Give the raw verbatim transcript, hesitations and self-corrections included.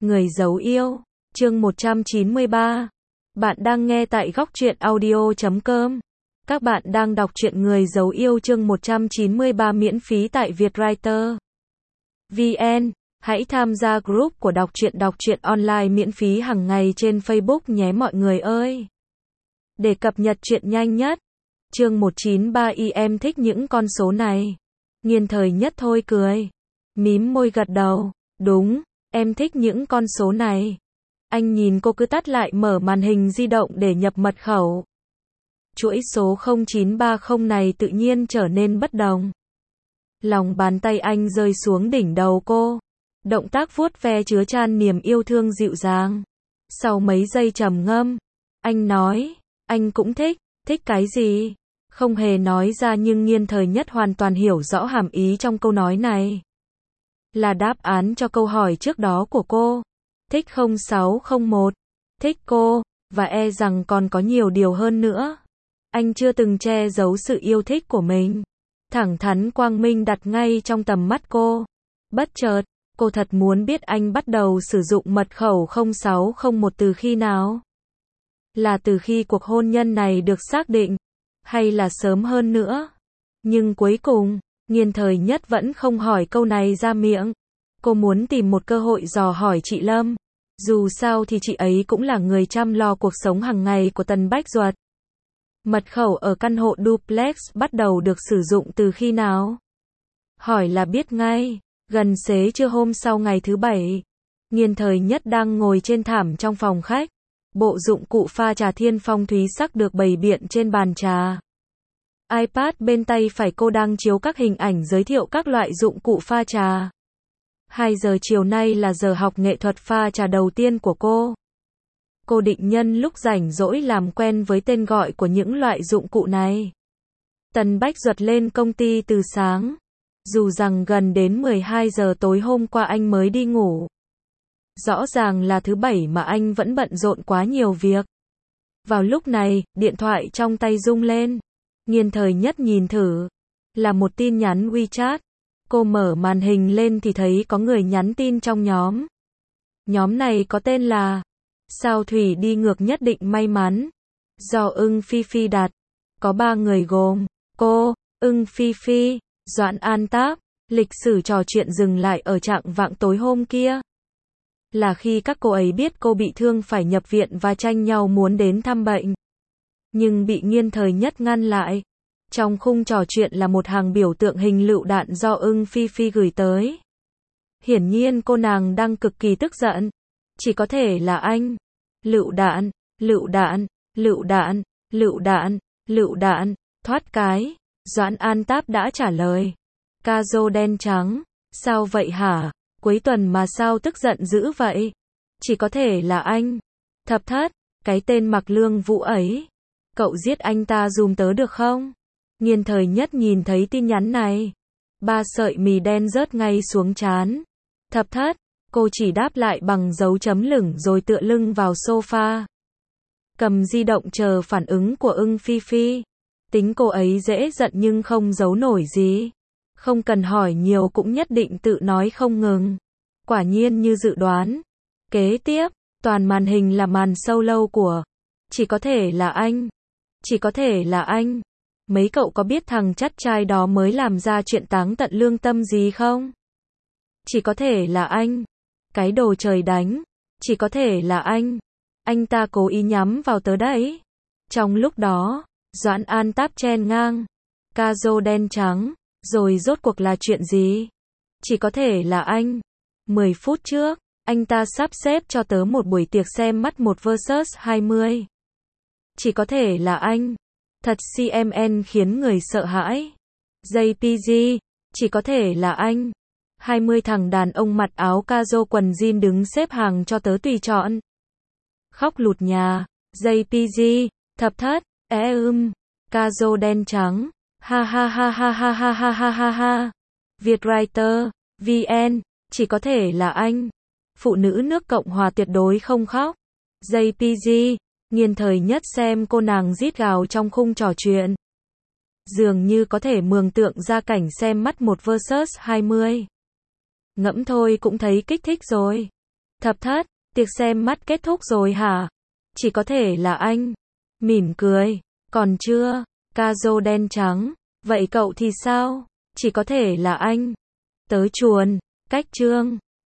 Người giấu yêu, chương một trăm chín mươi ba. Bạn đang nghe tại góc truyện audio chấm com. Các bạn đang đọc truyện Người giấu yêu chương một trăm chín mươi ba miễn phí tại Vietwriter. vê en. Hãy tham gia group của đọc truyện đọc truyện online miễn phí hàng ngày trên Facebook nhé mọi người ơi. Để cập nhật truyện nhanh nhất. Chương một trăm chín mươi ba y em thích những con số này. Nghiên thời nhất thôi cười. Mím môi gật đầu. Đúng, em thích những con số này. Anh nhìn cô cứ tắt lại mở màn hình di động để nhập mật khẩu. Chuỗi số không chín ba không này tự nhiên trở nên bất đồng. Lòng bàn tay anh rơi xuống đỉnh đầu cô. Động tác vuốt ve chứa chan niềm yêu thương dịu dàng. Sau mấy giây trầm ngâm, anh nói, anh cũng thích, thích cái gì? Không hề nói ra nhưng Nghiên thời nhất hoàn toàn hiểu rõ hàm ý trong câu nói này. Là đáp án cho câu hỏi trước đó của cô. Thích không sáu không một. Thích cô, và e rằng còn có nhiều điều hơn nữa. Anh chưa từng che giấu sự yêu thích của mình. Thẳng thắn quang minh đặt ngay trong tầm mắt cô. Bất chợt, cô thật muốn biết anh bắt đầu sử dụng mật khẩu không sáu không một từ khi nào. Là từ khi cuộc hôn nhân này được xác định, hay là sớm hơn nữa. Nhưng cuối cùng, Nghiên thời nhất vẫn không hỏi câu này ra miệng. Cô muốn tìm một cơ hội dò hỏi chị Lâm. Dù sao thì chị ấy cũng là người chăm lo cuộc sống hàng ngày của Tần Bách Duật. Mật khẩu ở căn hộ duplex bắt đầu được sử dụng từ khi nào? Hỏi là biết ngay. Gần xế trưa hôm sau ngày thứ bảy. Nghiên thời nhất đang ngồi trên thảm trong phòng khách. Bộ dụng cụ pha trà thiên phong thúy sắc được bày biện trên bàn trà. iPad bên tay phải cô đang chiếu các hình ảnh giới thiệu các loại dụng cụ pha trà. hai giờ chiều nay là giờ học nghệ thuật pha trà đầu tiên của cô. Cô định nhân lúc rảnh rỗi làm quen với tên gọi của những loại dụng cụ này. Tần Bách Duật lên công ty từ sáng. Dù rằng gần đến mười hai giờ tối hôm qua anh mới đi ngủ. Rõ ràng là thứ bảy mà anh vẫn bận rộn quá nhiều việc. Vào lúc này, điện thoại trong tay rung lên. Nghiên thời nhất nhìn thử. Là một tin nhắn WeChat. Cô mở màn hình lên thì thấy có người nhắn tin trong nhóm. Nhóm này có tên là Sao Thủy đi ngược nhất định may mắn. Do Ưng Phi Phi đặt. Có ba người gồm cô, Ưng Phi Phi, Doãn An Táp. Lịch sử trò chuyện dừng lại ở trạng vạng tối hôm kia. Là khi các cô ấy biết cô bị thương phải nhập viện và tranh nhau muốn đến thăm bệnh. Nhưng bị Nghiên thời nhất ngăn lại. Trong khung trò chuyện là một hàng biểu tượng hình lựu đạn do Ưng Phi Phi gửi tới. Hiển nhiên cô nàng đang cực kỳ tức giận. Chỉ có thể là anh. Lựu đạn, lựu đạn, lựu đạn, lựu đạn, lựu đạn, thoát cái. Doãn An Táp đã trả lời. Ca rô đen trắng. Sao vậy hả? Cuối tuần mà sao tức giận dữ vậy? Chỉ có thể là anh. Thập thất, cái tên mặc lương vũ ấy. Cậu giết anh ta dùm tớ được không? Nghiên thời nhất nhìn thấy tin nhắn này. Ba sợi mì đen rớt ngay xuống trán. Thập thất, cô chỉ đáp lại bằng dấu chấm lửng rồi tựa lưng vào sofa. Cầm di động chờ phản ứng của Ưng Phi Phi. Tính cô ấy dễ giận nhưng không giấu nổi gì. Không cần hỏi nhiều cũng nhất định tự nói không ngừng. Quả nhiên như dự đoán. Kế tiếp, toàn màn hình là màn solo của Chỉ có thể là anh. Chỉ có thể là anh. Mấy cậu có biết thằng chắt trai đó mới làm ra chuyện táng tận lương tâm gì không? Chỉ có thể là anh. Cái đồ trời đánh. Chỉ có thể là anh. Anh ta cố ý nhắm vào tớ đấy. Trong lúc đó, Doãn An Táp chen ngang. Ca rô đen trắng. Rồi rốt cuộc là chuyện gì? Chỉ có thể là anh. mười phút trước, anh ta sắp xếp cho tớ một buổi tiệc xem mắt một versus hai mươi. Chỉ có thể là anh. Thật xê em en khiến người sợ hãi. gi pê giê, chỉ có thể là anh. hai mươi thằng đàn ông mặc áo caro quần jean đứng xếp hàng cho tớ tùy chọn. Khóc lụt nhà. gi pê giê, thập thất, é ưm, caro đen trắng. Ha ha ha ha ha ha ha ha ha ha. Vietwriter, vê en, chỉ có thể là anh. Phụ nữ nước Cộng hòa tuyệt đối không khóc. gi pê giê, Nghiên thời nhất xem cô nàng rít gào trong khung trò chuyện. Dường như có thể mường tượng ra cảnh xem mắt một versus hai mươi. Ngẫm thôi cũng thấy kích thích rồi. Thập thất, tiệc xem mắt kết thúc rồi hả? Chỉ có thể là anh. Mỉm cười. Còn chưa. Caro đen trắng. Vậy cậu thì sao? Chỉ có thể là anh. Tớ chuồn. Cách chương.